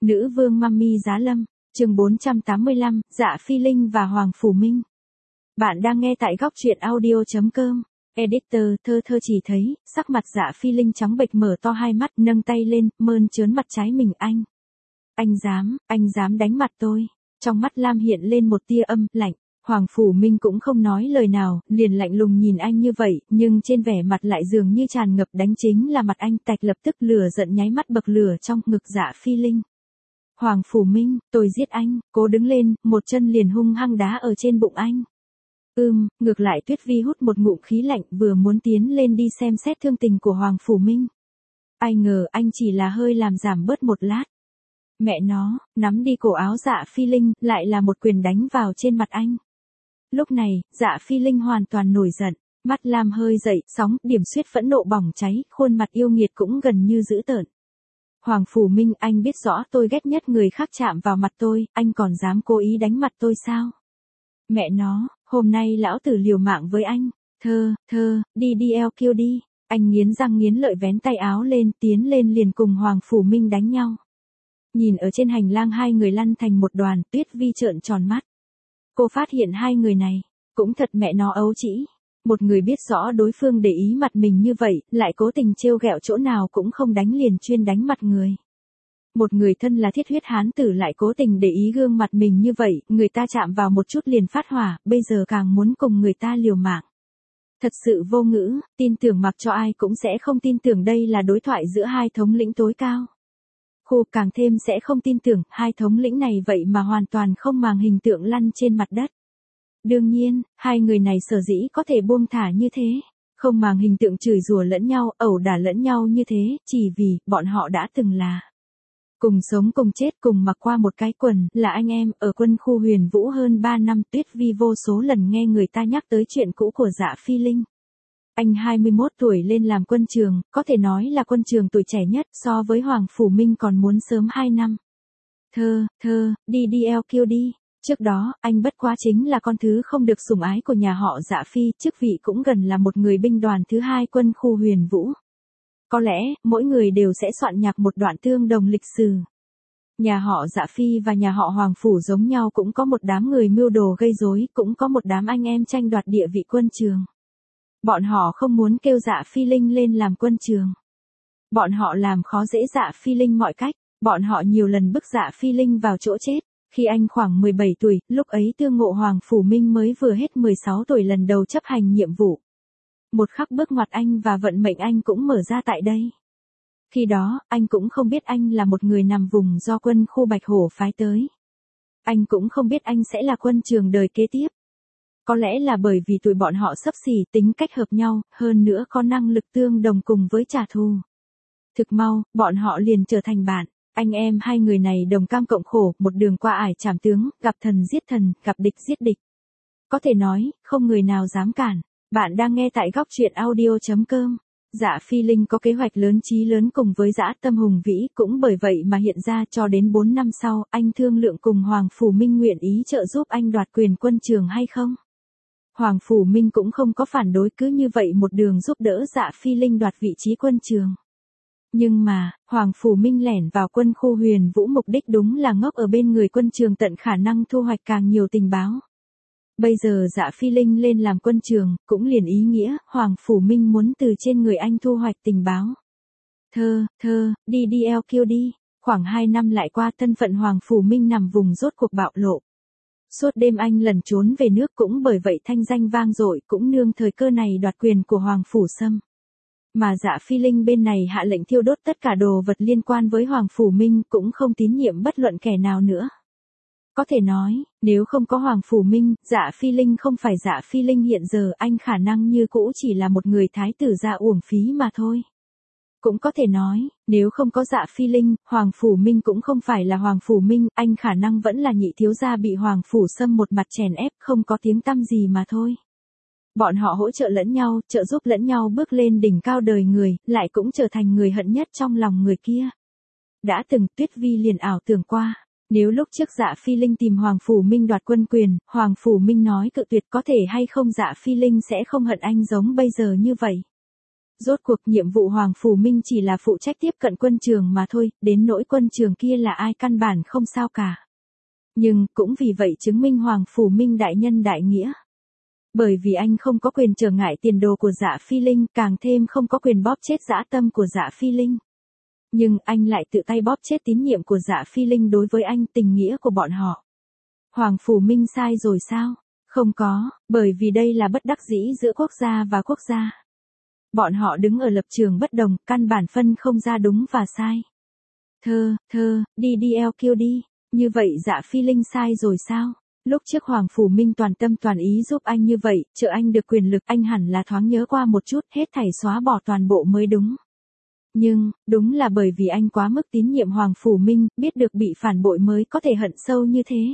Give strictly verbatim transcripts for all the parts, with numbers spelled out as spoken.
Nữ vương Mummy Giá Lâm, chương bốn trăm tám mươi lăm, Dạ Phi Linh và Hoàng Phủ Minh. Bạn đang nghe tại góc truyện audio chấm com. Editor, thơ thơ chỉ thấy, sắc mặt Dạ Phi Linh trắng bệch mở to hai mắt, nâng tay lên, mơn trớn mặt trái mình anh. Anh dám, anh dám đánh mặt tôi. Trong mắt Lam hiện lên một tia âm, lạnh. Hoàng Phủ Minh cũng không nói lời nào, liền lạnh lùng nhìn anh như vậy, nhưng trên vẻ mặt lại dường như tràn ngập đánh chính là mặt anh. Tạch lập tức lửa giận nháy mắt bậc lửa trong ngực Dạ Phi Linh. Hoàng Phủ Minh, tôi giết anh, cố đứng lên, một chân liền hung hăng đá ở trên bụng anh. Ưm, ngược lại Tuyết Vi hút một ngụm khí lạnh vừa muốn tiến lên đi xem xét thương tình của Hoàng Phủ Minh. Ai ngờ anh chỉ là hơi làm giảm bớt một lát. Mẹ nó, nắm đi cổ áo Dạ Phi Linh, lại là một quyền đánh vào trên mặt anh. Lúc này, Dạ Phi Linh hoàn toàn nổi giận, mắt Lam hơi dậy, sóng, điểm xuyết phẫn nộ bỏng cháy, khuôn mặt yêu nghiệt cũng gần như dữ tợn. Hoàng Phủ Minh, anh biết rõ tôi ghét nhất người khác chạm vào mặt tôi, anh còn dám cố ý đánh mặt tôi sao? Mẹ nó, hôm nay lão tử liều mạng với anh. Thơ, thơ, đi đi eo kêu đi. Anh nghiến răng nghiến lợi vén tay áo lên, tiến lên liền cùng Hoàng Phủ Minh đánh nhau. Nhìn ở trên hành lang hai người lăn thành một đoàn, Tuyết Vi trợn tròn mắt. Cô phát hiện hai người này, cũng thật mẹ nó ấu trĩ. Một người biết rõ đối phương để ý mặt mình như vậy, lại cố tình trêu ghẹo chỗ nào cũng không đánh liền chuyên đánh mặt người. Một người thân là thiết huyết hán tử lại cố tình để ý gương mặt mình như vậy, người ta chạm vào một chút liền phát hỏa, bây giờ càng muốn cùng người ta liều mạng. Thật sự vô ngữ, tin tưởng mặc cho ai cũng sẽ không tin tưởng đây là đối thoại giữa hai thống lĩnh tối cao. Khu càng thêm sẽ không tin tưởng hai thống lĩnh này vậy mà hoàn toàn không màng hình tượng lăn trên mặt đất. Đương nhiên, hai người này sở dĩ có thể buông thả như thế, không màng hình tượng chửi rủa lẫn nhau, ẩu đả lẫn nhau như thế, chỉ vì bọn họ đã từng là cùng sống cùng chết cùng mặc qua một cái quần, là anh em, ở quân khu Huyền Vũ hơn ba năm. Tuyết Vi vô số lần nghe người ta nhắc tới chuyện cũ của Dạ Phi Linh. Anh hai mươi mốt tuổi lên làm quân trường, có thể nói là quân trường tuổi trẻ nhất, so với Hoàng Phủ Minh còn muốn sớm hai năm. Thơ, thơ, đi đi eo kêu đi. Trước đó, anh bất quá chính là con thứ không được sủng ái của nhà họ Dạ Phi, chức vị cũng gần là một người binh đoàn thứ hai quân khu Huyền Vũ. Có lẽ, mỗi người đều sẽ soạn nhạc một đoạn tương đồng lịch sử. Nhà họ Dạ Phi và nhà họ Hoàng Phủ giống nhau cũng có một đám người mưu đồ gây rối, cũng có một đám anh em tranh đoạt địa vị quân trường. Bọn họ không muốn kêu Dạ Phi Linh lên làm quân trường. Bọn họ làm khó dễ Dạ Phi Linh mọi cách, bọn họ nhiều lần bức Dạ Phi Linh vào chỗ chết. Khi anh khoảng mười bảy tuổi, lúc ấy tương ngộ Hoàng Phủ Minh mới vừa hết mười sáu tuổi lần đầu chấp hành nhiệm vụ. Một khắc bước ngoặt anh và vận mệnh anh cũng mở ra tại đây. Khi đó, anh cũng không biết anh là một người nằm vùng do quân khu Bạch Hổ phái tới. Anh cũng không biết anh sẽ là quân trường đời kế tiếp. Có lẽ là bởi vì tụi bọn họ xấp xỉ tính cách hợp nhau, hơn nữa có năng lực tương đồng cùng với trả thù. Thực mau, bọn họ liền trở thành bạn. Anh em hai người này đồng cam cộng khổ, một đường qua ải trảm tướng, gặp thần giết thần, gặp địch giết địch. Có thể nói, không người nào dám cản. Bạn đang nghe tại góc truyện audio chấm com. Dạ Phi Linh có kế hoạch lớn chí lớn cùng với Dã Tâm hùng vĩ, cũng bởi vậy mà hiện ra cho đến bốn năm sau, anh thương lượng cùng Hoàng Phủ Minh nguyện ý trợ giúp anh đoạt quyền quân trường hay không. Hoàng Phủ Minh cũng không có phản đối, cứ như vậy một đường giúp đỡ Dạ Phi Linh đoạt vị trí quân trường. Nhưng mà, Hoàng Phủ Minh lẻn vào quân khu Huyền Vũ mục đích đúng là ngốc ở bên người quân trường tận khả năng thu hoạch càng nhiều tình báo. Bây giờ Dạ Phi Linh lên làm quân trường, cũng liền ý nghĩa, Hoàng Phủ Minh muốn từ trên người anh thu hoạch tình báo. Thơ, thơ, đi đi eo kêu đi. Khoảng hai năm lại qua, thân phận Hoàng Phủ Minh nằm vùng rốt cuộc bạo lộ. Suốt đêm anh lẩn trốn về nước, cũng bởi vậy thanh danh vang dội, cũng nương thời cơ này đoạt quyền của Hoàng Phủ Sâm. Mà Dạ Phi Linh bên này hạ lệnh thiêu đốt tất cả đồ vật liên quan với Hoàng Phủ Minh, cũng không tín nhiệm bất luận kẻ nào nữa. Có thể nói, nếu không có Hoàng Phủ Minh, Dạ Phi Linh không phải Dạ Phi Linh hiện giờ, anh khả năng như cũ chỉ là một người thái tử gia uổng phí mà thôi. Cũng có thể nói, nếu không có Dạ Phi Linh, Hoàng Phủ Minh cũng không phải là Hoàng Phủ Minh, anh khả năng vẫn là nhị thiếu gia bị Hoàng Phủ Sâm một mặt chèn ép, không có tiếng tăm gì mà thôi. Bọn họ hỗ trợ lẫn nhau, trợ giúp lẫn nhau bước lên đỉnh cao đời người, lại cũng trở thành người hận nhất trong lòng người kia. Đã từng Tuyết Vi liền ảo tưởng qua. Nếu lúc trước Dạ Phi Linh tìm Hoàng Phủ Minh đoạt quân quyền, Hoàng Phủ Minh nói cự tuyệt, có thể hay không Dạ Phi Linh sẽ không hận anh giống bây giờ như vậy. Rốt cuộc nhiệm vụ Hoàng Phủ Minh chỉ là phụ trách tiếp cận quân trường mà thôi, đến nỗi quân trường kia là ai căn bản không sao cả. Nhưng, cũng vì vậy chứng minh Hoàng Phủ Minh đại nhân đại nghĩa. Bởi vì anh không có quyền trở ngại tiền đồ của Dạ Phi Linh, càng thêm không có quyền bóp chết dã tâm của Dạ Phi Linh. Nhưng anh lại tự tay bóp chết tín nhiệm của Dạ Phi Linh đối với anh, tình nghĩa của bọn họ. Hoàng Phủ Minh sai rồi sao? Không có, bởi vì đây là bất đắc dĩ giữa quốc gia và quốc gia. Bọn họ đứng ở lập trường bất đồng, căn bản phân không ra đúng và sai. Thơ, thơ, đi đi eo kêu đi, như vậy Dạ Phi Linh sai rồi sao? Lúc trước Hoàng Phủ Minh toàn tâm toàn ý giúp anh như vậy, trợ anh được quyền lực, anh hẳn là thoáng nhớ qua một chút, hết thảy xóa bỏ toàn bộ mới đúng. Nhưng, đúng là bởi vì anh quá mức tín nhiệm Hoàng Phủ Minh, biết được bị phản bội mới có thể hận sâu như thế.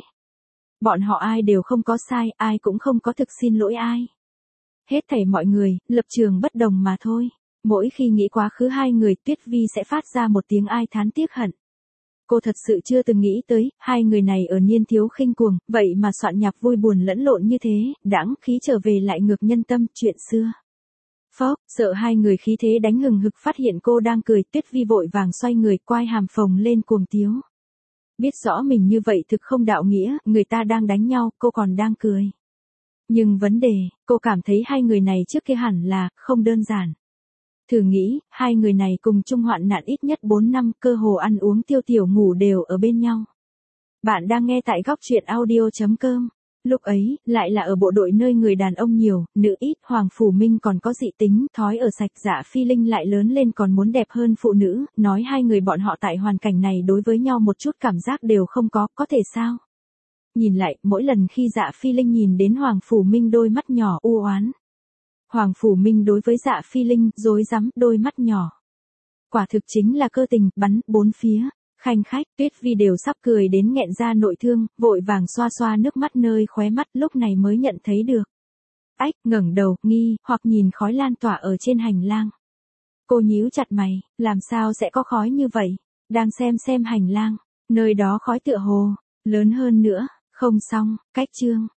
Bọn họ ai đều không có sai, ai cũng không có thực xin lỗi ai. Hết thảy mọi người, lập trường bất đồng mà thôi. Mỗi khi nghĩ quá khứ hai người, Tuyết Vi sẽ phát ra một tiếng ai thán tiếc hận. Cô thật sự chưa từng nghĩ tới, hai người này ở niên thiếu khinh cuồng, vậy mà soạn nhạc vui buồn lẫn lộn như thế, đãng khí trở về lại ngược nhân tâm, chuyện xưa. Phốc, sợ hai người khí thế đánh hừng hực phát hiện cô đang cười, Tuyết Vi vội vàng xoay người, quai hàm phồng lên cuồng tiếu. Biết rõ mình như vậy thực không đạo nghĩa, người ta đang đánh nhau, cô còn đang cười. Nhưng vấn đề, cô cảm thấy hai người này trước kia hẳn là, không đơn giản. Thử nghĩ, hai người này cùng chung hoạn nạn ít nhất bốn năm, cơ hồ ăn uống tiêu tiểu ngủ đều ở bên nhau. Bạn đang nghe tại góc truyện audio chấm com. Lúc ấy, lại là ở bộ đội nơi người đàn ông nhiều, nữ ít, Hoàng Phủ Minh còn có dị tính, thói ở sạch. Dạ Phi Linh lại lớn lên còn muốn đẹp hơn phụ nữ, nói hai người bọn họ tại hoàn cảnh này đối với nhau một chút cảm giác đều không có, có thể sao? Nhìn lại, mỗi lần khi Dạ Phi Linh nhìn đến Hoàng Phủ Minh đôi mắt nhỏ u oán. Hoàng Phủ Minh đối với Dạ Phi Linh, rối rắm, đôi mắt nhỏ. Quả thực chính là cơ tình, bắn, bốn phía. Khanh khách, Tuyết Vi đều sắp cười đến nghẹn ra nội thương, vội vàng xoa xoa nước mắt nơi khóe mắt, lúc này mới nhận thấy được. Ách, ngẩng đầu, nghi, hoặc nhìn khói lan tỏa ở trên hành lang. Cô nhíu chặt mày, làm sao sẽ có khói như vậy? Đang xem xem hành lang, nơi đó khói tựa hồ, lớn hơn nữa, không xong, cách chương.